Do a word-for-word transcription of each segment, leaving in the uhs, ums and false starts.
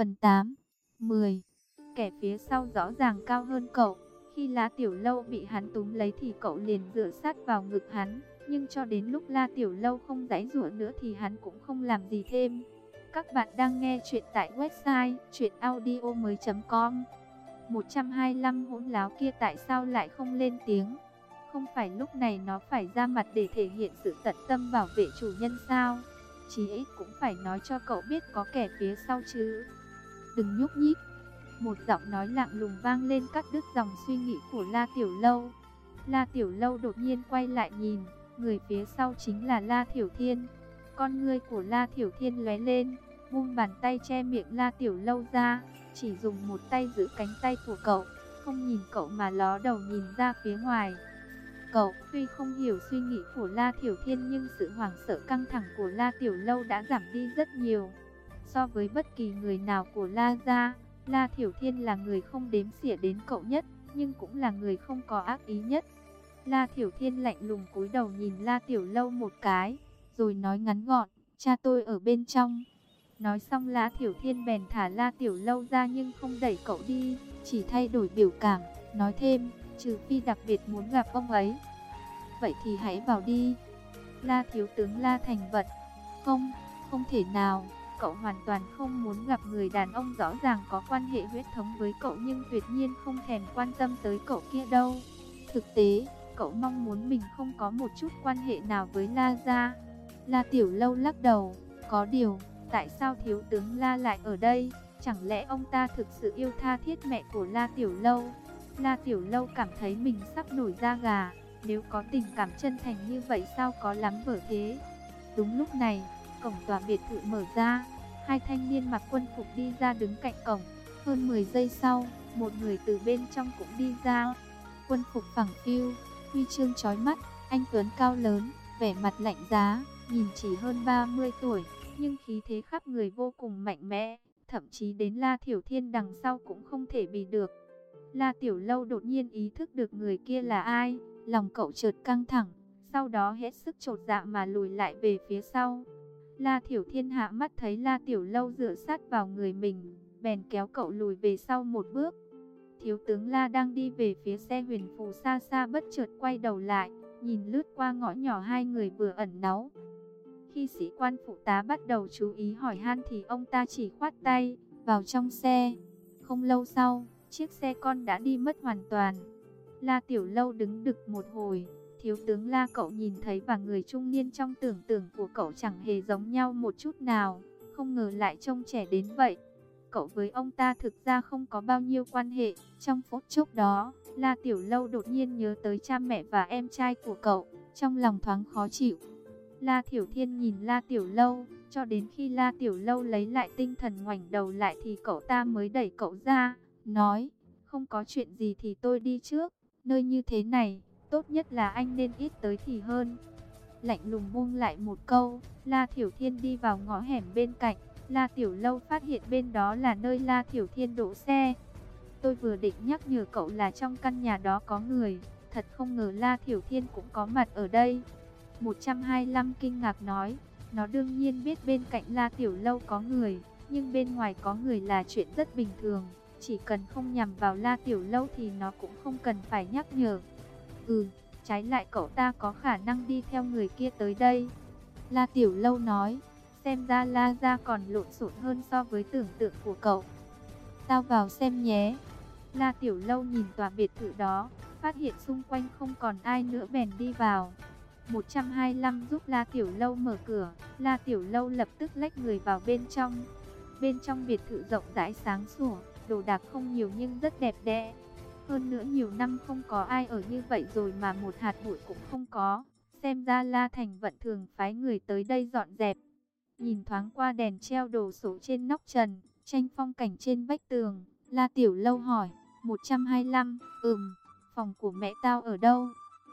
Phần tám, mười. Kẻ phía sau rõ ràng cao hơn cậu. Khi La Tiểu Lâu bị hắn túm lấy thì cậu liền dựa sát vào ngực hắn. Nhưng cho đến lúc La Tiểu Lâu không giãy giụa nữa thì hắn cũng không làm gì thêm. Các bạn đang nghe chuyện tại website truyện audio mới chấm com. một trăm hai mươi lăm hỗn láo kia tại sao lại không lên tiếng? Không phải lúc này nó phải ra mặt để thể hiện sự tận tâm bảo vệ chủ nhân sao? Chí ít cũng phải nói cho cậu biết có kẻ phía sau chứ. Đừng nhúc nhích. Một giọng nói lạnh lùng vang lên cắt đứt dòng suy nghĩ của La Tiểu Lâu. La Tiểu Lâu đột nhiên quay lại nhìn, người phía sau chính là La Thiểu Thiên. Con ngươi của La Thiểu Thiên lóe lên, buông bàn tay che miệng La Tiểu Lâu ra, chỉ dùng một tay giữ cánh tay của cậu, không nhìn cậu mà ló đầu nhìn ra phía ngoài. Cậu tuy không hiểu suy nghĩ của La Thiểu Thiên nhưng sự hoảng sợ căng thẳng của La Tiểu Lâu đã giảm đi rất nhiều. So với bất kỳ người nào của La gia, La Thiểu Thiên là người không đếm xỉa đến cậu nhất, nhưng cũng là người không có ác ý nhất. La Thiểu Thiên lạnh lùng cúi đầu nhìn La Tiểu Lâu một cái, rồi nói ngắn gọn, cha tôi ở bên trong. Nói xong La Thiểu Thiên bèn thả La Tiểu Lâu ra nhưng không đẩy cậu đi, chỉ thay đổi biểu cảm, nói thêm, trừ phi đặc biệt muốn gặp ông ấy. Vậy thì hãy vào đi. La Thiếu Tướng La Thành Vật. Không, không thể nào. Cậu hoàn toàn không muốn gặp người đàn ông rõ ràng có quan hệ huyết thống với cậu nhưng tuyệt nhiên không thèm quan tâm tới cậu kia đâu. Thực tế, cậu mong muốn mình không có một chút quan hệ nào với La gia. La Tiểu Lâu lắc đầu, có điều, tại sao Thiếu Tướng La lại ở đây? Chẳng lẽ ông ta thực sự yêu tha thiết mẹ của La Tiểu Lâu? La Tiểu Lâu cảm thấy mình sắp nổi da gà. Nếu có tình cảm chân thành như vậy sao có lắm vở thế? Đúng lúc này, cổng tòa biệt thự mở ra, hai thanh niên mặc quân phục đi ra đứng cạnh cổng. Hơn mười giây sau, một người từ bên trong cũng đi ra. Quân phục phẳng phiu, huy chương chói mắt, anh tuấn cao lớn, vẻ mặt lạnh giá, nhìn chỉ hơn ba mươi tuổi, nhưng khí thế khắp người vô cùng mạnh mẽ, thậm chí đến La Thiểu Thiên đằng sau cũng không thể bì được. La Tiểu Lâu đột nhiên ý thức được người kia là ai, lòng cậu chợt căng thẳng, sau đó hết sức chột dạ mà lùi lại về phía sau. La Thiểu Thiên hạ mắt thấy La Tiểu Lâu dựa sát vào người mình, bèn kéo cậu lùi về sau một bước. Thiếu tướng La đang đi về phía xe huyền phù xa xa bất chợt quay đầu lại, nhìn lướt qua ngõ nhỏ hai người vừa ẩn náu. Khi sĩ quan phụ tá bắt đầu chú ý hỏi han thì ông ta chỉ khoát tay, vào trong xe. Không lâu sau, chiếc xe con đã đi mất hoàn toàn. La Tiểu Lâu đứng đực một hồi, thiếu tướng La cậu nhìn thấy và người trung niên trong tưởng tượng của cậu chẳng hề giống nhau một chút nào, không ngờ lại trông trẻ đến vậy. Cậu với ông ta thực ra không có bao nhiêu quan hệ. Trong phút chốc đó, La Tiểu Lâu đột nhiên nhớ tới cha mẹ và em trai của cậu, trong lòng thoáng khó chịu. La Thiểu Thiên nhìn La Tiểu Lâu, cho đến khi La Tiểu Lâu lấy lại tinh thần ngoảnh đầu lại thì cậu ta mới đẩy cậu ra, nói, không có chuyện gì thì tôi đi trước, nơi như thế này, tốt nhất là anh nên ít tới thì hơn. Lạnh lùng buông lại một câu, La Thiểu Thiên đi vào ngõ hẻm bên cạnh. La Tiểu Lâu phát hiện bên đó là nơi La Thiểu Thiên đỗ xe. Tôi vừa định nhắc nhở cậu là trong căn nhà đó có người, thật không ngờ La Thiểu Thiên cũng có mặt ở đây. một trăm hai mươi lăm kinh ngạc nói, nó đương nhiên biết bên cạnh La Tiểu Lâu có người, nhưng bên ngoài có người là chuyện rất bình thường, chỉ cần không nhằm vào La Tiểu Lâu thì nó cũng không cần phải nhắc nhở. Ừ, trái lại cậu ta có khả năng đi theo người kia tới đây. La Tiểu Lâu nói, xem ra La gia còn lộn xộn hơn so với tưởng tượng của cậu. Tao vào xem nhé. La Tiểu Lâu nhìn tòa biệt thự đó, phát hiện xung quanh không còn ai nữa bèn đi vào. một trăm hai mươi lăm giúp La Tiểu Lâu mở cửa, La Tiểu Lâu lập tức lách người vào bên trong. Bên trong biệt thự rộng rãi sáng sủa, đồ đạc không nhiều nhưng rất đẹp đẽ. Hơn nữa nhiều năm không có ai ở như vậy rồi mà một hạt bụi cũng không có. Xem ra La Thành Vận thường phái người tới đây dọn dẹp. Nhìn thoáng qua đèn treo đồ sổ trên nóc trần, tranh phong cảnh trên vách tường, La Tiểu Lâu hỏi, một trăm hai mươi lăm, ừm, phòng của mẹ tao ở đâu?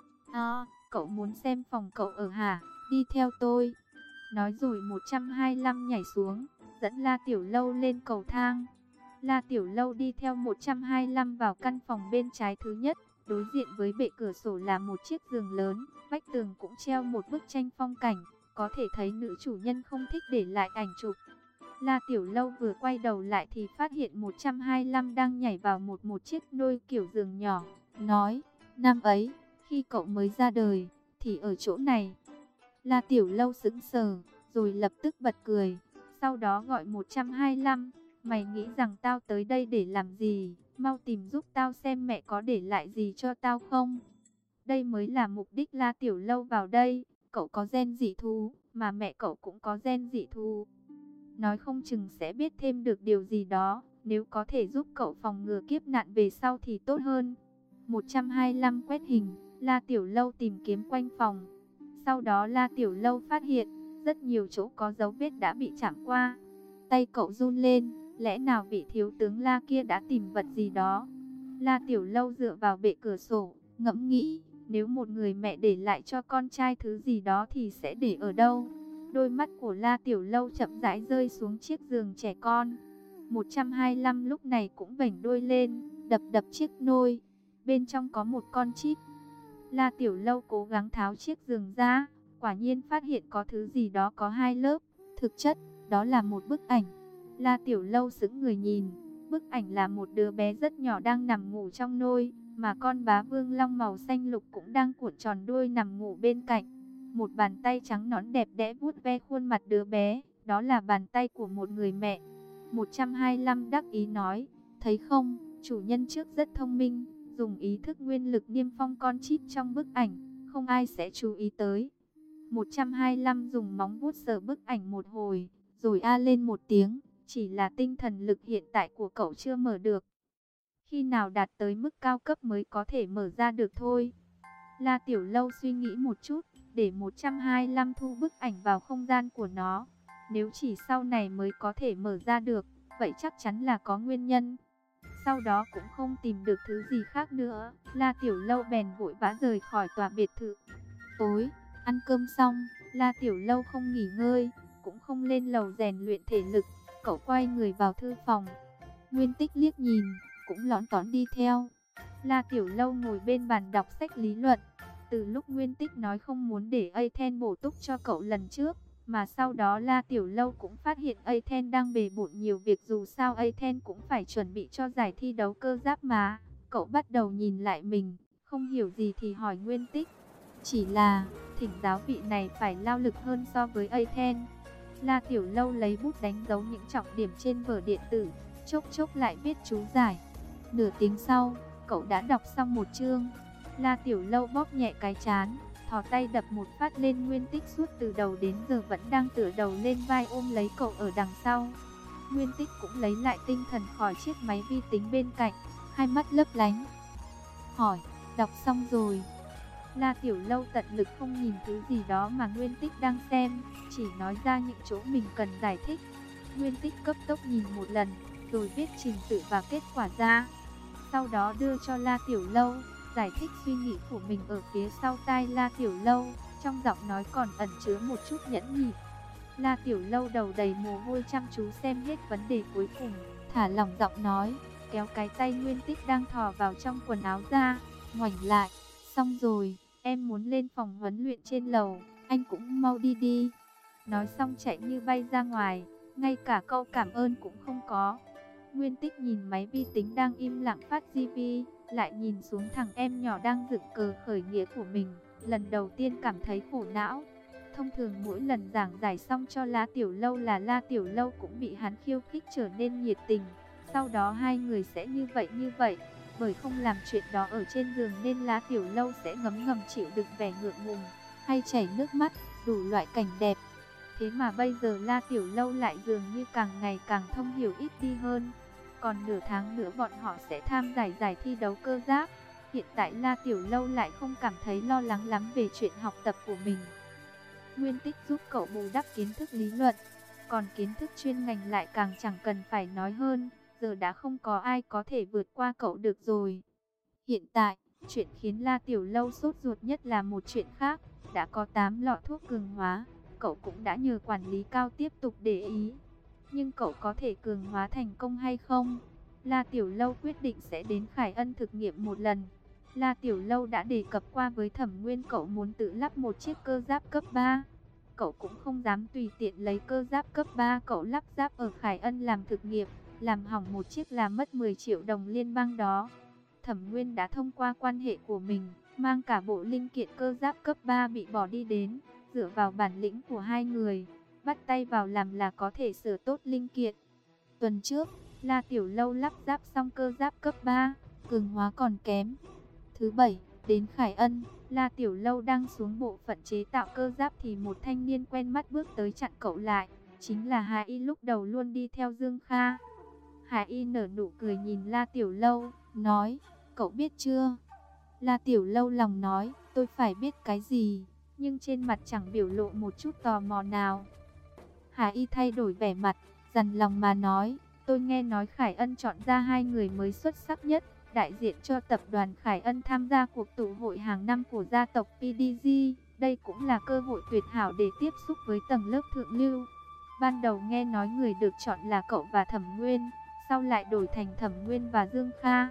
À, cậu muốn xem phòng cậu ở hả? Đi theo tôi. Nói rồi một trăm hai mươi lăm nhảy xuống, dẫn La Tiểu Lâu lên cầu thang. La Tiểu Lâu đi theo một trăm hai mươi lăm vào căn phòng bên trái thứ nhất. Đối diện với bệ cửa sổ là một chiếc giường lớn, vách tường cũng treo một bức tranh phong cảnh. Có thể thấy nữ chủ nhân không thích để lại ảnh chụp. La Tiểu Lâu vừa quay đầu lại thì phát hiện một trăm hai mươi lăm đang nhảy vào một một chiếc nôi kiểu giường nhỏ, nói, năm ấy, khi cậu mới ra đời, thì ở chỗ này. La Tiểu Lâu sững sờ, rồi lập tức bật cười, sau đó gọi một trăm hai mươi lăm, mày nghĩ rằng tao tới đây để làm gì, mau tìm giúp tao xem mẹ có để lại gì cho tao không. Đây mới là mục đích La Tiểu Lâu vào đây, cậu có gen dị thú, mà mẹ cậu cũng có gen dị thú. Nói không chừng sẽ biết thêm được điều gì đó, nếu có thể giúp cậu phòng ngừa kiếp nạn về sau thì tốt hơn. một trăm hai mươi lăm quét hình, La Tiểu Lâu tìm kiếm quanh phòng. Sau đó La Tiểu Lâu phát hiện, rất nhiều chỗ có dấu vết đã bị chạm qua. Tay cậu run lên, lẽ nào vị thiếu tướng La kia đã tìm vật gì đó. La Tiểu Lâu dựa vào bệ cửa sổ, ngẫm nghĩ, nếu một người mẹ để lại cho con trai thứ gì đó thì sẽ để ở đâu. Đôi mắt của La Tiểu Lâu chậm rãi rơi xuống chiếc giường trẻ con. một trăm hai mươi lăm lúc này cũng vểnh đuôi lên, đập đập chiếc nôi. Bên trong có một con chip. La Tiểu Lâu cố gắng tháo chiếc giường ra, quả nhiên phát hiện có thứ gì đó có hai lớp. Thực chất, đó là một bức ảnh. La Tiểu Lâu sững người nhìn, bức ảnh là một đứa bé rất nhỏ đang nằm ngủ trong nôi, mà con bá vương long màu xanh lục cũng đang cuộn tròn đuôi nằm ngủ bên cạnh. Một bàn tay trắng nõn đẹp đẽ vuốt ve khuôn mặt đứa bé, đó là bàn tay của một người mẹ. một trăm hai mươi lăm đắc ý nói, thấy không, chủ nhân trước rất thông minh, dùng ý thức nguyên lực niêm phong con chip trong bức ảnh, không ai sẽ chú ý tới. một trăm hai mươi lăm dùng móng vuốt sờ bức ảnh một hồi, rồi a lên một tiếng, chỉ là tinh thần lực hiện tại của cậu chưa mở được. Khi nào đạt tới mức cao cấp mới có thể mở ra được thôi. La Tiểu Lâu suy nghĩ một chút, để một trăm hai mươi lăm thu bức ảnh vào không gian của nó. Nếu chỉ sau này mới có thể mở ra được, vậy chắc chắn là có nguyên nhân. Sau đó cũng không tìm được thứ gì khác nữa, La Tiểu Lâu bèn vội vã rời khỏi tòa biệt thự. Tối, ăn cơm xong, La Tiểu Lâu không nghỉ ngơi, cũng không lên lầu rèn luyện thể lực, cậu quay người vào thư phòng. Nguyên Tích liếc nhìn, cũng lón tón đi theo. La Tiểu Lâu ngồi bên bàn đọc sách lý luận. Từ lúc Nguyên Tích nói không muốn để Aten bổ túc cho cậu lần trước, mà sau đó La Tiểu Lâu cũng phát hiện Aten đang bề bộn nhiều việc, dù sao Aten cũng phải chuẩn bị cho giải thi đấu cơ giáp mà. Cậu bắt đầu nhìn lại mình, không hiểu gì thì hỏi Nguyên Tích. Chỉ là, thỉnh giáo vị này phải lao lực hơn so với Aten. La Tiểu Lâu lấy bút đánh dấu những trọng điểm trên vở điện tử, chốc chốc lại viết chú giải. Nửa tiếng sau, cậu đã đọc xong một chương. La Tiểu Lâu bóp nhẹ cái trán, thò tay đập một phát lên Nguyên Tích, suốt từ đầu đến giờ vẫn đang tựa đầu lên vai ôm lấy cậu ở đằng sau. Nguyên Tích cũng lấy lại tinh thần khỏi chiếc máy vi tính bên cạnh, hai mắt lấp lánh. Hỏi, đọc xong rồi. La Tiểu Lâu tận lực không nhìn thứ gì đó mà Nguyên Tích đang xem, chỉ nói ra những chỗ mình cần giải thích. Nguyên Tích cấp tốc nhìn một lần, rồi viết trình tự và kết quả ra. Sau đó đưa cho La Tiểu Lâu, giải thích suy nghĩ của mình ở phía sau tai La Tiểu Lâu, trong giọng nói còn ẩn chứa một chút nhẫn nhịn. La Tiểu Lâu đầu đầy mồ hôi chăm chú xem hết vấn đề cuối cùng, thả lỏng giọng nói, kéo cái tay Nguyên Tích đang thò vào trong quần áo ra, ngoảnh lại, xong rồi, em muốn lên phòng huấn luyện trên lầu, anh cũng mau đi đi. Nói xong chạy như bay ra ngoài, ngay cả câu cảm ơn cũng không có. Nguyên Tích nhìn máy vi tính đang im lặng phát gi bi, lại nhìn xuống thằng em nhỏ đang dựng cờ khởi nghĩa của mình, lần đầu tiên cảm thấy khổ não. Thông thường mỗi lần giảng giải xong cho La Tiểu Lâu là La Tiểu Lâu cũng bị hắn khiêu khích trở nên nhiệt tình. Sau đó hai người sẽ như vậy như vậy, bởi không làm chuyện đó ở trên giường nên La Tiểu Lâu sẽ ngấm ngầm chịu đựng vẻ ngượng ngùng, hay chảy nước mắt, đủ loại cảnh đẹp. Thế mà bây giờ La Tiểu Lâu lại dường như càng ngày càng thông hiểu ít đi hơn. Còn nửa tháng nữa bọn họ sẽ tham giải giải thi đấu cơ giáp. Hiện tại La Tiểu Lâu lại không cảm thấy lo lắng lắm về chuyện học tập của mình. Nguyên Tích giúp cậu bù đắp kiến thức lý luận, còn kiến thức chuyên ngành lại càng chẳng cần phải nói hơn. Giờ đã không có ai có thể vượt qua cậu được rồi. Hiện tại, chuyện khiến La Tiểu Lâu sốt ruột nhất là một chuyện khác. Đã có tám lọ thuốc cường hóa, cậu cũng đã nhờ quản lý cao tiếp tục để ý. Nhưng cậu có thể cường hóa thành công hay không? La Tiểu Lâu quyết định sẽ đến Khải Ân thực nghiệm một lần. La Tiểu Lâu đã đề cập qua với Thẩm Nguyên cậu muốn tự lắp một chiếc cơ giáp cấp ba. cậu cũng không dám tùy tiện lấy cơ giáp cấp ba cậu lắp ráp ở Khải Ân làm thực nghiệm, làm hỏng một chiếc là mất mười triệu đồng liên bang đó. Thẩm Nguyên đã thông qua quan hệ của mình, mang cả bộ linh kiện cơ giáp cấp ba bị bỏ đi đến, dựa vào bản lĩnh của hai người, bắt tay vào làm là có thể sửa tốt linh kiện. Tuần trước, La Tiểu Lâu lắp ráp xong cơ giáp cấp ba, cường hóa còn kém. Thứ bảy, đến Khải Ân, La Tiểu Lâu đang xuống bộ phận chế tạo cơ giáp thì một thanh niên quen mắt bước tới chặn cậu lại, chính là Hà Y lúc đầu luôn đi theo Dương Kha. Hà Y nở nụ cười nhìn La Tiểu Lâu, nói, cậu biết chưa? La Tiểu Lâu lòng nói, tôi phải biết cái gì, nhưng trên mặt chẳng biểu lộ một chút tò mò nào. Hà Y thay đổi vẻ mặt, dằn lòng mà nói, tôi nghe nói Khải Ân chọn ra hai người mới xuất sắc nhất, đại diện cho tập đoàn Khải Ân tham gia cuộc tụ hội hàng năm của gia tộc pê đê giê. Đây cũng là cơ hội tuyệt hảo để tiếp xúc với tầng lớp thượng lưu. Ban đầu nghe nói người được chọn là cậu và Thẩm Nguyên, sau lại đổi thành Thẩm Nguyên và Dương Kha.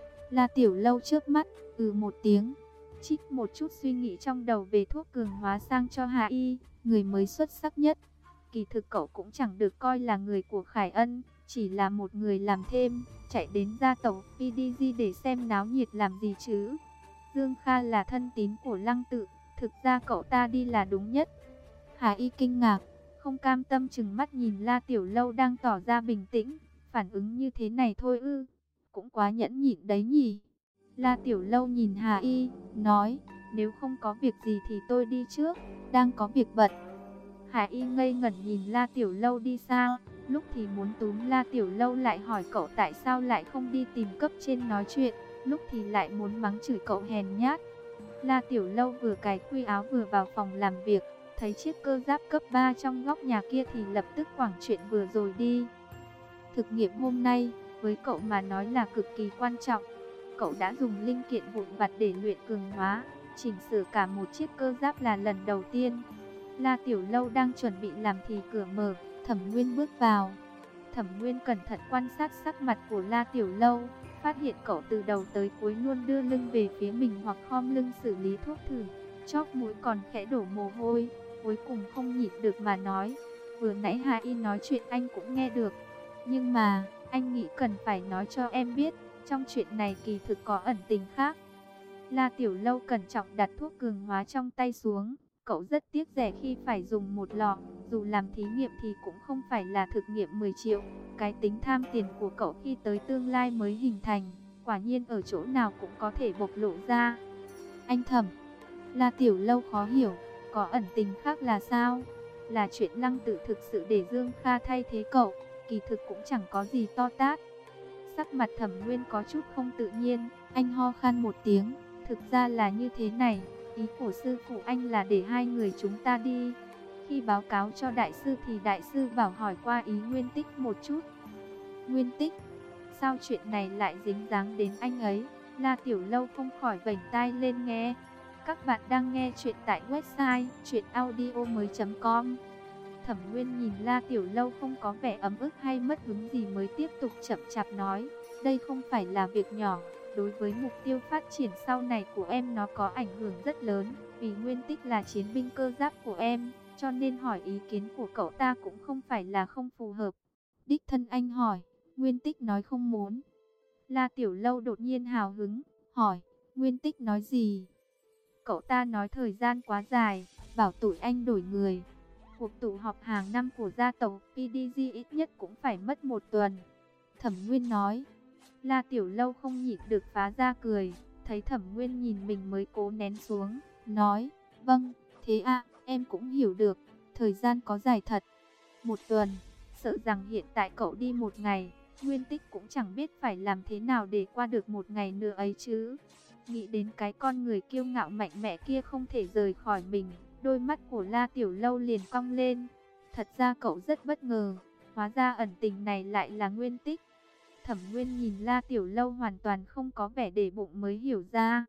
La Tiểu Lâu trước mắt, ừ một tiếng, trích một chút suy nghĩ trong đầu về thuốc cường hóa sang cho Hà Y, người mới xuất sắc nhất. Kỳ thực cậu cũng chẳng được coi là người của Khải Ân, chỉ là một người làm thêm, chạy đến gia tộc pê đê giê để xem náo nhiệt làm gì chứ. Dương Kha là thân tín của Lăng Tự, thực ra cậu ta đi là đúng nhất. Hà Y kinh ngạc, không cam tâm chừng mắt nhìn La Tiểu Lâu đang tỏ ra bình tĩnh, phản ứng như thế này thôi ư, cũng quá nhẫn nhịn đấy nhỉ. La Tiểu Lâu nhìn Hà Y, nói, nếu không có việc gì thì tôi đi trước, đang có việc bận. Hà Y ngây ngẩn nhìn La Tiểu Lâu đi xa, lúc thì muốn túm La Tiểu Lâu lại hỏi cậu tại sao lại không đi tìm cấp trên nói chuyện, lúc thì lại muốn mắng chửi cậu hèn nhát. La Tiểu Lâu vừa cài quy áo vừa vào phòng làm việc, thấy chiếc cơ giáp cấp ba trong góc nhà kia thì lập tức quẳng chuyện vừa rồi đi. Thực nghiệm hôm nay, với cậu mà nói là cực kỳ quan trọng. Cậu đã dùng linh kiện vụn vặt để luyện cường hóa, chỉnh sửa cả một chiếc cơ giáp là lần đầu tiên. La Tiểu Lâu đang chuẩn bị làm thì cửa mở, Thẩm Nguyên bước vào. Thẩm Nguyên cẩn thận quan sát sắc mặt của La Tiểu Lâu, phát hiện cậu từ đầu tới cuối luôn đưa lưng về phía mình hoặc khom lưng xử lý thuốc thử, chóp mũi còn khẽ đổ mồ hôi, cuối cùng không nhịn được mà nói, vừa nãy Hà Y nói chuyện anh cũng nghe được, nhưng mà anh nghĩ cần phải nói cho em biết, trong chuyện này kỳ thực có ẩn tình khác. La Tiểu Lâu cẩn trọng đặt thuốc cường hóa trong tay xuống, cậu rất tiếc rẻ khi phải dùng một lọ, dù làm thí nghiệm thì cũng không phải là thực nghiệm mười triệu. Cái tính tham tiền của cậu khi tới tương lai mới hình thành, quả nhiên ở chỗ nào cũng có thể bộc lộ ra. Anh Thẩm, La Tiểu Lâu khó hiểu, có ẩn tình khác là sao? Là chuyện Lăng Tự thực sự để Dương Kha thay thế cậu, kỳ thực cũng chẳng có gì to tát. Sắc mặt Thẩm Nguyên có chút không tự nhiên, anh ho khan một tiếng, thực ra là như thế này, ý của sư phụ anh là để hai người chúng ta đi. Khi báo cáo cho đại sư thì đại sư bảo hỏi qua ý Nguyên Tích một chút. Nguyên Tích? Sao chuyện này lại dính dáng đến anh ấy? La Tiểu Lâu không khỏi vểnh tai lên nghe. Các bạn đang nghe chuyện tại website truyện audio mới chấm com. Thẩm Nguyên nhìn La Tiểu Lâu không có vẻ ấm ức hay mất hứng gì mới tiếp tục chậm chạp nói, đây không phải là việc nhỏ, đối với mục tiêu phát triển sau này của em nó có ảnh hưởng rất lớn, vì Nguyên Tích là chiến binh cơ giáp của em, cho nên hỏi ý kiến của cậu ta cũng không phải là không phù hợp. Đích thân anh hỏi, Nguyên Tích nói không muốn. La Tiểu Lâu đột nhiên hào hứng, hỏi, Nguyên Tích nói gì? Cậu ta nói thời gian quá dài, bảo tụi anh đổi người. Cuộc tụ họp hàng năm của gia tộc pê đê giê ít nhất cũng phải mất một tuần. Thẩm Nguyên nói. La Tiểu Lâu không nhịn được phá ra cười, thấy Thẩm Nguyên nhìn mình mới cố nén xuống, nói, vâng, thế à, em cũng hiểu được, thời gian có dài thật. Một tuần, sợ rằng hiện tại cậu đi một ngày, Nguyên Tích cũng chẳng biết phải làm thế nào để qua được một ngày nữa ấy chứ. Nghĩ đến cái con người kiêu ngạo mạnh mẽ kia không thể rời khỏi mình, đôi mắt của La Tiểu Lâu liền cong lên. Thật ra cậu rất bất ngờ, hóa ra ẩn tình này lại là Nguyên Tích. Thẩm Nguyên nhìn La Tiểu Lâu hoàn toàn không có vẻ để bụng mới hiểu ra.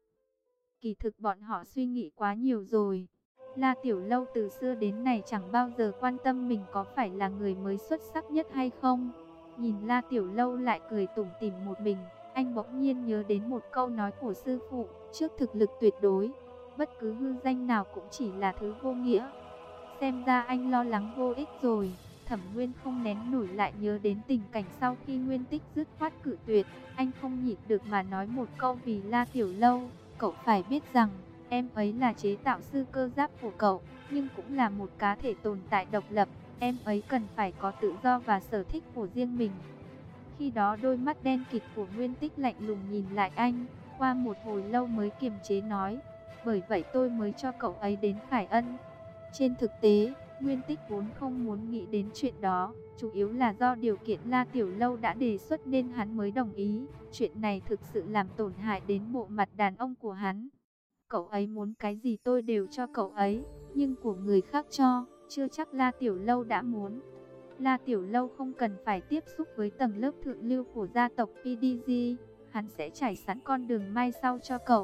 Kỳ thực bọn họ suy nghĩ quá nhiều rồi. La Tiểu Lâu từ xưa đến nay chẳng bao giờ quan tâm mình có phải là người mới xuất sắc nhất hay không. Nhìn La Tiểu Lâu lại cười tủm tỉm một mình, anh bỗng nhiên nhớ đến một câu nói của sư phụ, trước thực lực tuyệt đối, bất cứ hư danh nào cũng chỉ là thứ vô nghĩa. xem ra anh lo lắng vô ích rồi. Thẩm Nguyên không nén nổi lại nhớ đến tình cảnh sau khi Nguyên Tích dứt khoát cự tuyệt. Anh không nhịn được mà nói một câu vì La Tiểu Lâu. Cậu phải biết rằng, em ấy là chế tạo sư cơ giáp của cậu, nhưng cũng là một cá thể tồn tại độc lập. Em ấy cần phải có tự do và sở thích của riêng mình. Khi đó đôi mắt đen kịt của Nguyên Tích lạnh lùng nhìn lại anh, qua một hồi lâu mới kiềm chế nói, bởi vậy tôi mới cho cậu ấy đến Khải Ân. Trên thực tế, Nguyên Tích vốn không muốn nghĩ đến chuyện đó, chủ yếu là do điều kiện La Tiểu Lâu đã đề xuất nên hắn mới đồng ý. Chuyện này thực sự làm tổn hại đến bộ mặt đàn ông của hắn. Cậu ấy muốn cái gì tôi đều cho cậu ấy, nhưng của người khác cho, chưa chắc La Tiểu Lâu đã muốn. La Tiểu Lâu không cần phải tiếp xúc với tầng lớp thượng lưu của gia tộc pê đê giê, hắn sẽ trải sẵn con đường mai sau cho cậu.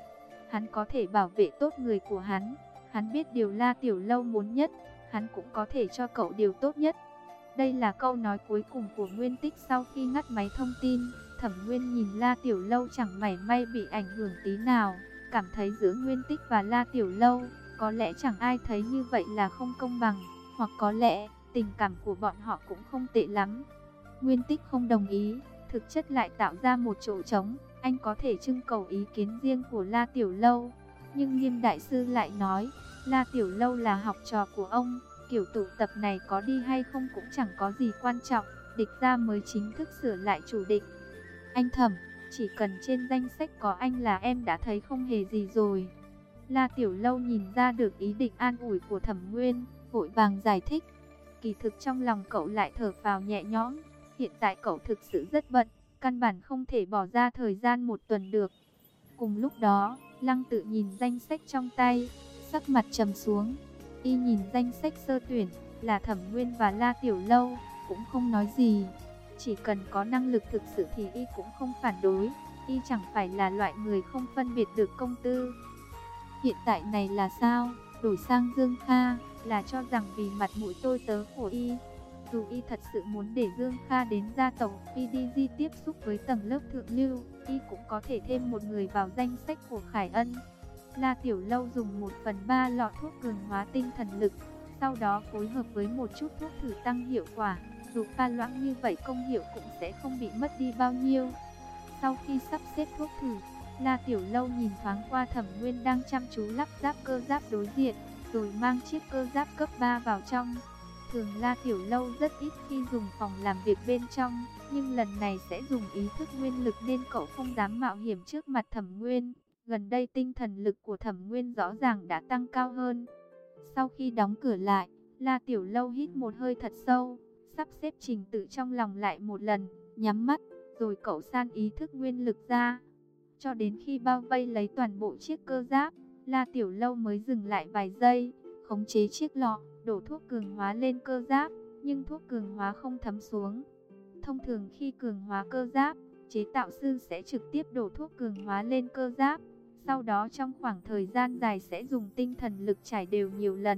Hắn có thể bảo vệ tốt người của hắn, hắn biết điều La Tiểu Lâu muốn nhất, hắn cũng có thể cho cậu điều tốt nhất. Đây là câu nói cuối cùng của Nguyên Tích sau khi ngắt máy thông tin. Thẩm Nguyên nhìn La Tiểu Lâu chẳng mảy may bị ảnh hưởng tí nào, cảm thấy giữa Nguyên Tích và La Tiểu Lâu, có lẽ chẳng ai thấy như vậy là không công bằng, hoặc có lẽ tình cảm của bọn họ cũng không tệ lắm. Nguyên Tích không đồng ý, thực chất lại tạo ra một chỗ trống. Anh có thể trưng cầu ý kiến riêng của La Tiểu Lâu, nhưng Nghiêm Đại Sư lại nói, La Tiểu Lâu là học trò của ông, kiểu tụ tập này có đi hay không cũng chẳng có gì quan trọng, địch ra mới chính thức sửa lại chủ định. Anh Thẩm, chỉ cần trên danh sách có anh là em đã thấy không hề gì rồi. La Tiểu Lâu nhìn ra được ý định an ủi của Thẩm Nguyên, vội vàng giải thích. Kỳ thực trong lòng cậu lại thở phào nhẹ nhõm, hiện tại cậu thực sự rất bận, căn bản không thể bỏ ra thời gian một tuần được. Cùng lúc đó, Lăng Tự nhìn danh sách trong tay, sắc mặt trầm xuống. Y nhìn danh sách sơ tuyển là Thẩm Nguyên và La Tiểu Lâu, cũng không nói gì. Chỉ cần có năng lực thực sự thì Y cũng không phản đối. Y chẳng phải là loại người không phân biệt được công tư. Hiện tại này là sao? Đổi sang Dương Kha, là cho rằng vì mặt mũi tôi tớ của Y. Dù Y thật sự muốn để Dương Kha đến gia tộc pê đê giê tiếp xúc với tầng lớp thượng lưu, Y cũng có thể thêm một người vào danh sách của Khải Ân. La Tiểu Lâu dùng một phần ba lọ thuốc cường hóa tinh thần lực, sau đó phối hợp với một chút thuốc thử tăng hiệu quả. Dù pha loãng như vậy công hiệu cũng sẽ không bị mất đi bao nhiêu. Sau khi sắp xếp thuốc thử, La Tiểu Lâu nhìn thoáng qua Thẩm Nguyên đang chăm chú lắp ráp cơ giáp đối diện, rồi mang chiếc cơ giáp cấp ba vào trong. Thường La Tiểu Lâu rất ít khi dùng phòng làm việc bên trong, nhưng lần này sẽ dùng ý thức nguyên lực nên cậu không dám mạo hiểm trước mặt Thẩm Nguyên. Gần đây tinh thần lực của Thẩm Nguyên rõ ràng đã tăng cao hơn. Sau khi đóng cửa lại, La Tiểu Lâu hít một hơi thật sâu, sắp xếp trình tự trong lòng lại một lần, nhắm mắt, rồi cậu san ý thức nguyên lực ra. Cho đến khi bao vây lấy toàn bộ chiếc cơ giáp, La Tiểu Lâu mới dừng lại vài giây, khống chế chiếc lọ, đổ thuốc cường hóa lên cơ giáp, nhưng thuốc cường hóa không thấm xuống. Thông thường khi cường hóa cơ giáp, chế tạo sư sẽ trực tiếp đổ thuốc cường hóa lên cơ giáp, sau đó trong khoảng thời gian dài sẽ dùng tinh thần lực trải đều nhiều lần,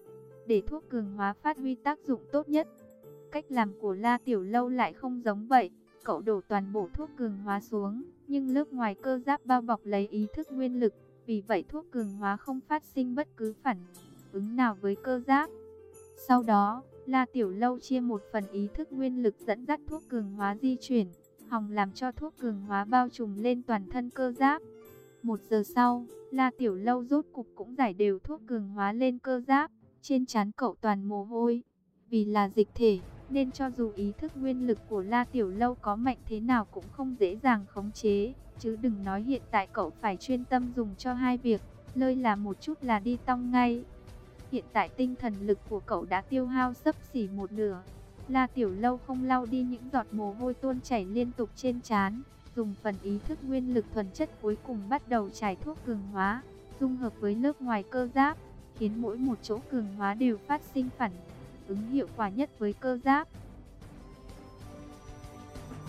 để thuốc cường hóa phát huy tác dụng tốt nhất. Cách làm của La Tiểu Lâu lại không giống vậy, cậu đổ toàn bộ thuốc cường hóa xuống, nhưng lớp ngoài cơ giáp bao bọc lấy ý thức nguyên lực, vì vậy thuốc cường hóa không phát sinh bất cứ phản ứng nào với cơ giáp. Sau đó, La Tiểu Lâu chia một phần ý thức nguyên lực dẫn dắt thuốc cường hóa di chuyển, hòng làm cho thuốc cường hóa bao trùm lên toàn thân cơ giáp. Một giờ sau, La Tiểu Lâu rốt cục cũng giải đều thuốc cường hóa lên cơ giáp, trên trán cậu toàn mồ hôi. Vì là dịch thể, nên cho dù ý thức nguyên lực của La Tiểu Lâu có mạnh thế nào cũng không dễ dàng khống chế, chứ đừng nói hiện tại cậu phải chuyên tâm dùng cho hai việc, lơi là một chút là đi tong ngay. Hiện tại tinh thần lực của cậu đã tiêu hao xấp xỉ một nửa. La Tiểu Lâu không lau đi những giọt mồ hôi tuôn chảy liên tục trên trán, dùng phần ý thức nguyên lực thuần chất cuối cùng bắt đầu trải thuốc cường hóa, dung hợp với lớp ngoài cơ giáp, khiến mỗi một chỗ cường hóa đều phát sinh phản ứng hiệu quả nhất với cơ giáp.